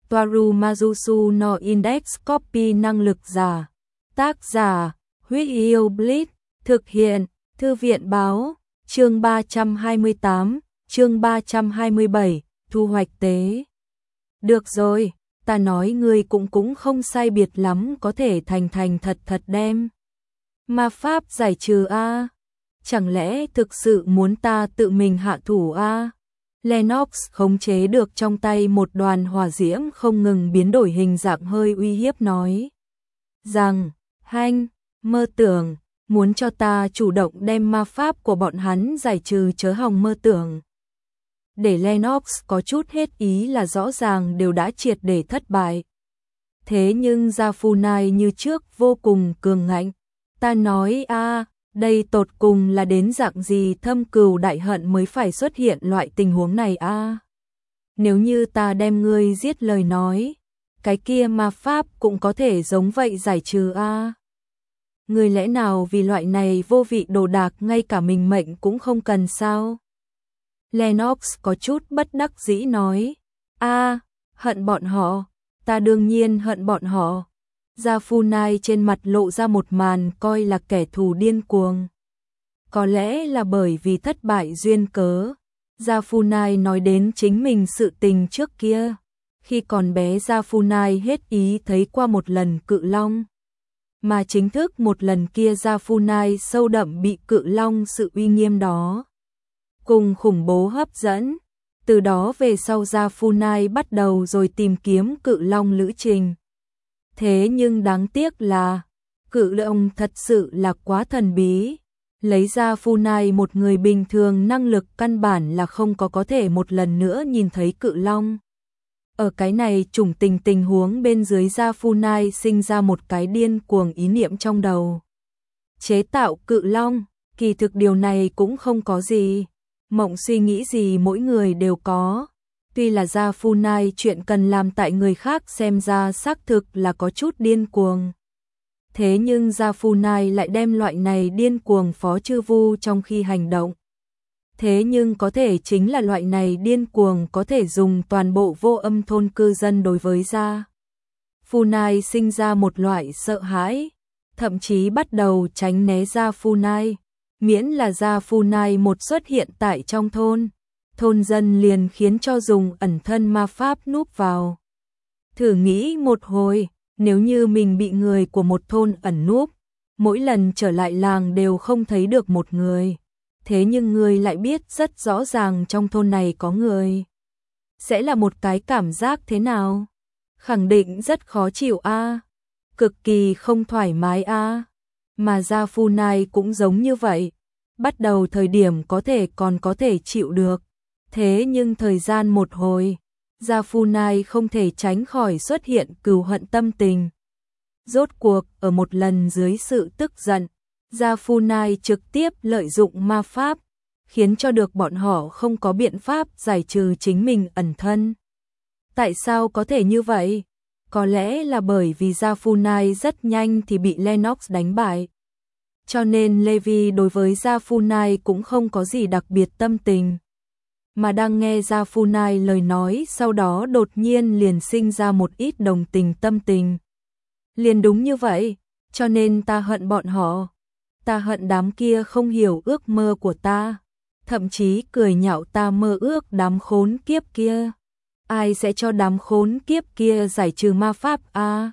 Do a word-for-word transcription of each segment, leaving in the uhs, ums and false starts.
Toaru Majusu no Index Copy năng lực giả. Tác giả, Huyết Yêu Blitz, thực hiện, Thư viện báo, chương ba trăm hai mươi tám, chương ba trăm hai mươi bảy, thu hoạch tế. Được rồi, ta nói ngươi cũng cũng không sai biệt lắm, có thể thành thành thật thật đem ma pháp giải trừ a. Chẳng lẽ thực sự muốn ta tự mình hạ thủ a? Lennox khống chế được trong tay một đoàn hỏa diễm không ngừng biến đổi hình dạng, hơi uy hiếp nói rằng, hanh, mơ tưởng, muốn cho ta chủ động đem ma pháp của bọn hắn giải trừ, chớ hòng mơ tưởng. Để Lennox có chút hết ý là rõ ràng đều đã triệt để thất bại. Thế nhưng Yafunai như trước vô cùng cường ngạnh. Ta nói a, đây tột cùng là đến dạng gì thâm cừu đại hận mới phải xuất hiện loại tình huống này a? Nếu như ta đem ngươi giết lời nói, cái kia ma pháp cũng có thể giống vậy giải trừ a. Ngươi lẽ nào vì loại này vô vị đồ đạc ngay cả mình mệnh cũng không cần sao? Lennox có chút bất đắc dĩ nói, a, hận bọn họ, ta đương nhiên hận bọn họ. Yafunai trên mặt lộ ra một màn coi là kẻ thù điên cuồng. Có lẽ là bởi vì thất bại duyên cớ, Yafunai nói đến chính mình sự tình trước kia. Khi còn bé Yafunai hết ý thấy qua một lần cự long. Mà chính thức một lần kia Yafunai sâu đậm bị cự long sự uy nghiêm đó cùng khủng bố hấp dẫn. Từ đó về sau Yafunai bắt đầu rồi tìm kiếm cự long lữ trình. Thế nhưng đáng tiếc là cự long thật sự là quá thần bí. Lấy Yafunai một người bình thường năng lực căn bản là không có có thể một lần nữa nhìn thấy cự long. Ở cái này chủng tình tình huống bên dưới, Yafunai sinh ra một cái điên cuồng ý niệm trong đầu. Chế tạo cự long, kỳ thực điều này cũng không có gì. Mộng suy nghĩ gì mỗi người đều có. Tuy là Yafunai chuyện cần làm tại người khác xem ra xác thực là có chút điên cuồng. Thế nhưng Yafunai lại đem loại này điên cuồng phó chư vu trong khi hành động. Thế nhưng có thể chính là loại này điên cuồng có thể dùng toàn bộ vô âm thôn cư dân đối với Yafunai sinh ra một loại sợ hãi, thậm chí bắt đầu tránh né Yafunai. Miễn là Yafunai một xuất hiện tại trong thôn, thôn dân liền khiến cho dùng ẩn thân ma pháp núp vào. Thử nghĩ một hồi, nếu như mình bị người của một thôn ẩn núp, mỗi lần trở lại làng đều không thấy được một người. Thế nhưng người lại biết rất rõ ràng trong thôn này có người. Sẽ là một cái cảm giác thế nào? Khẳng định rất khó chịu a, cực kỳ không thoải mái a. Mà Yafunai cũng giống như vậy. Bắt đầu thời điểm có thể còn có thể chịu được. Thế nhưng thời gian một hồi, Yafunai không thể tránh khỏi xuất hiện cừu hận tâm tình. Rốt cuộc, ở một lần dưới sự tức giận, Yafunai trực tiếp lợi dụng ma pháp, khiến cho được bọn họ không có biện pháp giải trừ chính mình ẩn thân. Tại sao có thể như vậy? Có lẽ là bởi vì Yafunai rất nhanh thì bị Lennox đánh bại. Cho nên Levi đối với Yafunai cũng không có gì đặc biệt tâm tình. Mà đang nghe Yafunai lời nói, sau đó đột nhiên liền sinh ra một ít đồng tình tâm tình. Liền đúng như vậy, cho nên ta hận bọn họ. Ta hận đám kia không hiểu ước mơ của ta, thậm chí cười nhạo ta mơ ước đám khốn kiếp kia. Ai sẽ cho đám khốn kiếp kia giải trừ ma pháp a? À?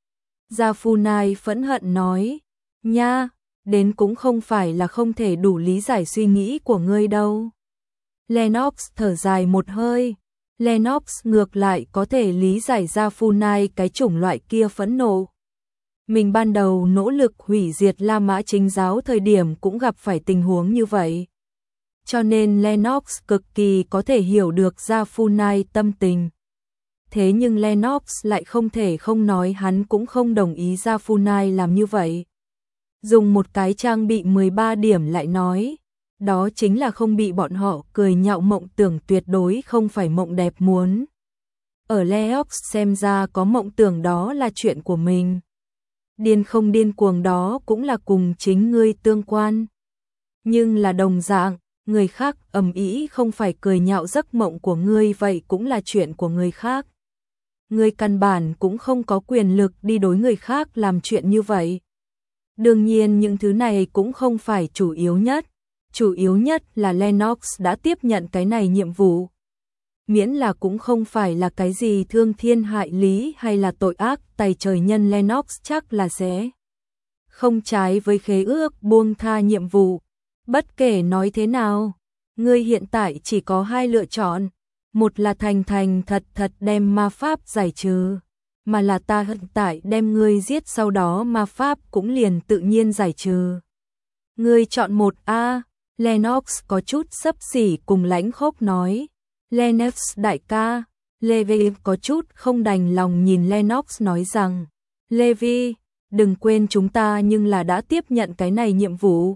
Yafunai phẫn hận nói, nha, đến cũng không phải là không thể đủ lý giải suy nghĩ của ngươi đâu. Lennox thở dài một hơi. Lennox ngược lại có thể lý giải Yafunai cái chủng loại kia phẫn nộ. Mình ban đầu nỗ lực hủy diệt La Mã Chính giáo thời điểm cũng gặp phải tình huống như vậy. Cho nên Lennox cực kỳ có thể hiểu được Yafunai tâm tình. Thế nhưng Lennox lại không thể không nói hắn cũng không đồng ý Yafunai làm như vậy. Dùng một cái trang bị mười ba điểm lại nói, đó chính là không bị bọn họ cười nhạo mộng tưởng tuyệt đối không phải mộng đẹp muốn. Ở Lennox xem ra có mộng tưởng đó là chuyện của mình. Điên không điên cuồng đó cũng là cùng chính ngươi tương quan. Nhưng là đồng dạng, người khác ầm ĩ không phải cười nhạo giấc mộng của ngươi, vậy cũng là chuyện của người khác. ngươi căn bản cũng không có quyền lực đi đối người khác làm chuyện như vậy. Đương nhiên những thứ này cũng không phải chủ yếu nhất, chủ yếu nhất là Lennox đã tiếp nhận cái này nhiệm vụ. Miễn là cũng không phải là cái gì thương thiên hại lý hay là tội ác tày trời nhân, Lennox chắc là sẽ không trái với khế ước buông tha nhiệm vụ. Bất kể nói thế nào, ngươi hiện tại chỉ có hai lựa chọn, một là thành thành thật thật đem ma pháp giải trừ, mà là ta hiện tại đem ngươi giết, sau đó ma pháp cũng liền tự nhiên giải trừ. Ngươi chọn một a. Lennox có chút xấp xỉ cùng lãnh khốc nói. Lennox đại ca, Levi có chút không đành lòng nhìn Lennox nói rằng, Levi, đừng quên chúng ta nhưng là đã tiếp nhận cái này nhiệm vụ.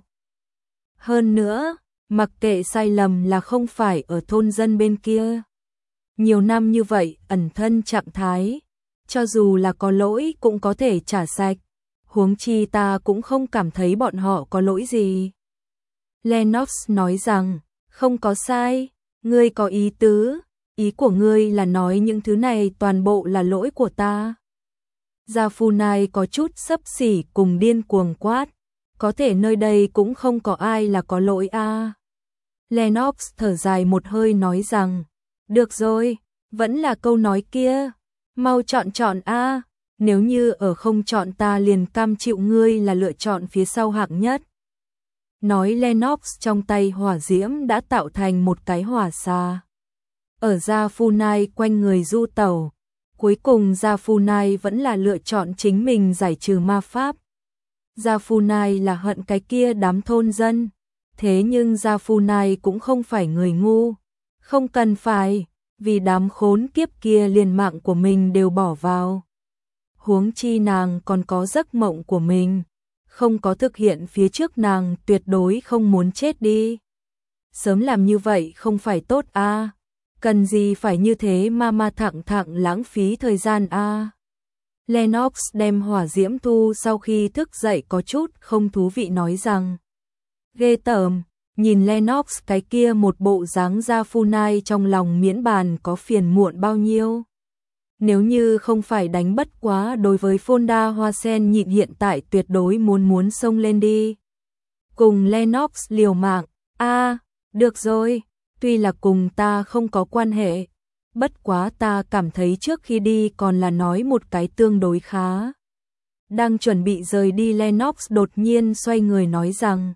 Hơn nữa, mặc kệ sai lầm là không phải ở thôn dân bên kia. Nhiều năm như vậy, ẩn thân trạng thái, cho dù là có lỗi cũng có thể trả sạch, huống chi ta cũng không cảm thấy bọn họ có lỗi gì. Lennox nói rằng, không có sai, ngươi có ý tứ, ý của ngươi là nói những thứ này toàn bộ là lỗi của ta. Gia Phu Nai có chút xấp xỉ cùng điên cuồng quát, có thể nơi đây cũng không có ai là có lỗi a. À. Lennox thở dài một hơi nói rằng, được rồi, vẫn là câu nói kia, mau chọn chọn a, à. Nếu như ở không chọn ta liền cam chịu ngươi là lựa chọn phía sau hạng nhất. Nói Lennox trong tay hỏa diễm đã tạo thành một cái hỏa xà. Ở Gia Phu Nai quanh người du tẩu, cuối cùng Gia Phu Nai vẫn là lựa chọn chính mình giải trừ ma pháp. Gia Phu Nai là hận cái kia đám thôn dân, thế nhưng Gia Phu Nai cũng không phải người ngu, không cần phải, vì đám khốn kiếp kia liền mạng của mình đều bỏ vào. Huống chi nàng còn có giấc mộng của mình, không có thực hiện phía trước nàng tuyệt đối không muốn chết đi. Sớm làm như vậy không phải tốt a, à? Cần gì phải như thế mà mà thẳng thẳng lãng phí thời gian a. À? Lennox đem hỏa diễm thu sau khi thức dậy có chút không thú vị nói rằng, ghê tởm, nhìn Lennox cái kia một bộ dáng Gia Phu Nai trong lòng miễn bàn có phiền muộn bao nhiêu. Nếu như không phải đánh bất quá đối với Fonda Hoa Sen nhịn hiện tại tuyệt đối muốn muốn xông lên đi. Cùng Lennox liều mạng, a à, được rồi, tuy là cùng ta không có quan hệ, bất quá ta cảm thấy trước khi đi còn là nói một cái tương đối khá. Đang chuẩn bị rời đi Lennox đột nhiên xoay người nói rằng,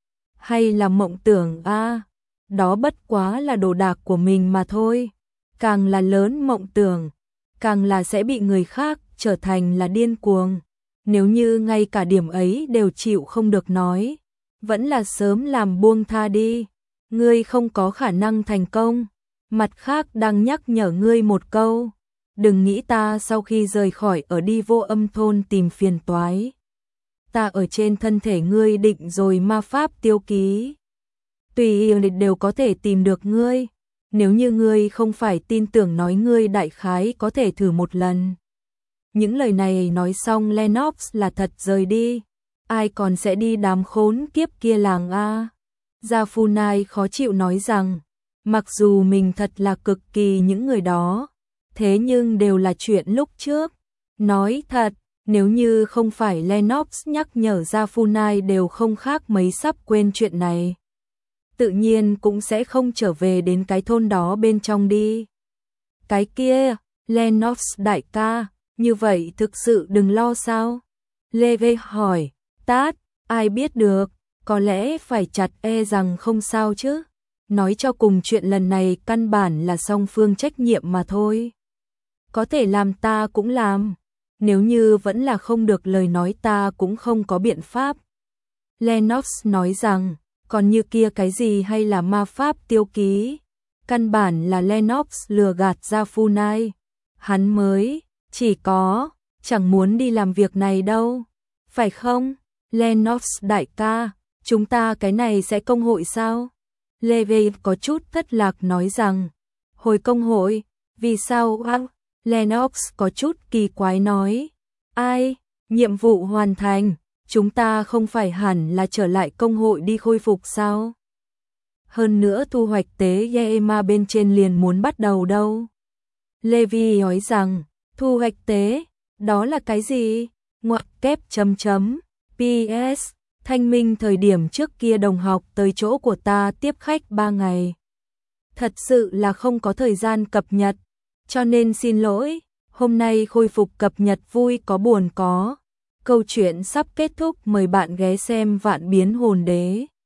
hay là mộng tưởng a, à, đó bất quá là đồ đạc của mình mà thôi, càng là lớn mộng tưởng, càng là sẽ bị người khác trở thành là điên cuồng. Nếu như ngay cả điểm ấy đều chịu không được nói, vẫn là sớm làm buông tha đi, ngươi không có khả năng thành công. Mặt khác đang nhắc nhở ngươi một câu, đừng nghĩ ta sau khi rời khỏi ở đi Vô Âm thôn tìm phiền toái. Ta ở trên thân thể ngươi định rồi ma pháp tiêu ký, tùy đều có thể tìm được ngươi. Nếu như ngươi không phải tin tưởng nói ngươi đại khái có thể thử một lần. Những lời này nói xong Lennox là thật rời đi, ai còn sẽ đi đám khốn kiếp kia làng a. Gia Phu Nai khó chịu nói rằng, mặc dù mình thật là cực kỳ những người đó, thế nhưng đều là chuyện lúc trước. Nói thật, nếu như không phải Lennox nhắc nhở Gia Phu Nai đều không khác mấy sắp quên chuyện này. Tự nhiên cũng sẽ không trở về đến cái thôn đó bên trong đi. Cái kia, Lennox đại ca, như vậy thực sự đừng lo sao? Leve hỏi, tát, ai biết được, có lẽ phải chặt e rằng không sao chứ. Nói cho cùng chuyện lần này căn bản là song phương trách nhiệm mà thôi. Có thể làm ta cũng làm, nếu như vẫn là không được lời nói ta cũng không có biện pháp. Lennox nói rằng, còn như kia cái gì hay là ma pháp tiêu ký, căn bản là Lennox lừa gạt Gia Phu Nai. Hắn mới, chỉ có, chẳng muốn đi làm việc này đâu, phải không? Lennox đại ca, chúng ta cái này sẽ công hội sao? Levi có chút thất lạc nói rằng, hồi công hội, vì sao á? Lennox có chút kỳ quái nói, ai, nhiệm vụ hoàn thành, chúng ta không phải hẳn là trở lại công hội đi khôi phục sao? Hơn nữa thu hoạch tế Yema bên trên liền muốn bắt đầu đâu. Levi nói rằng, Thu hoạch tế, đó là cái gì? Ngoặc kép chấm chấm. pê ét. Thanh minh thời điểm trước kia đồng học tới chỗ của ta tiếp khách ba ngày. Thật sự là không có thời gian cập nhật, cho nên xin lỗi, hôm nay khôi phục cập nhật vui có buồn có. Câu chuyện sắp kết thúc, mời bạn ghé xem Vạn Biến Hồn Đế.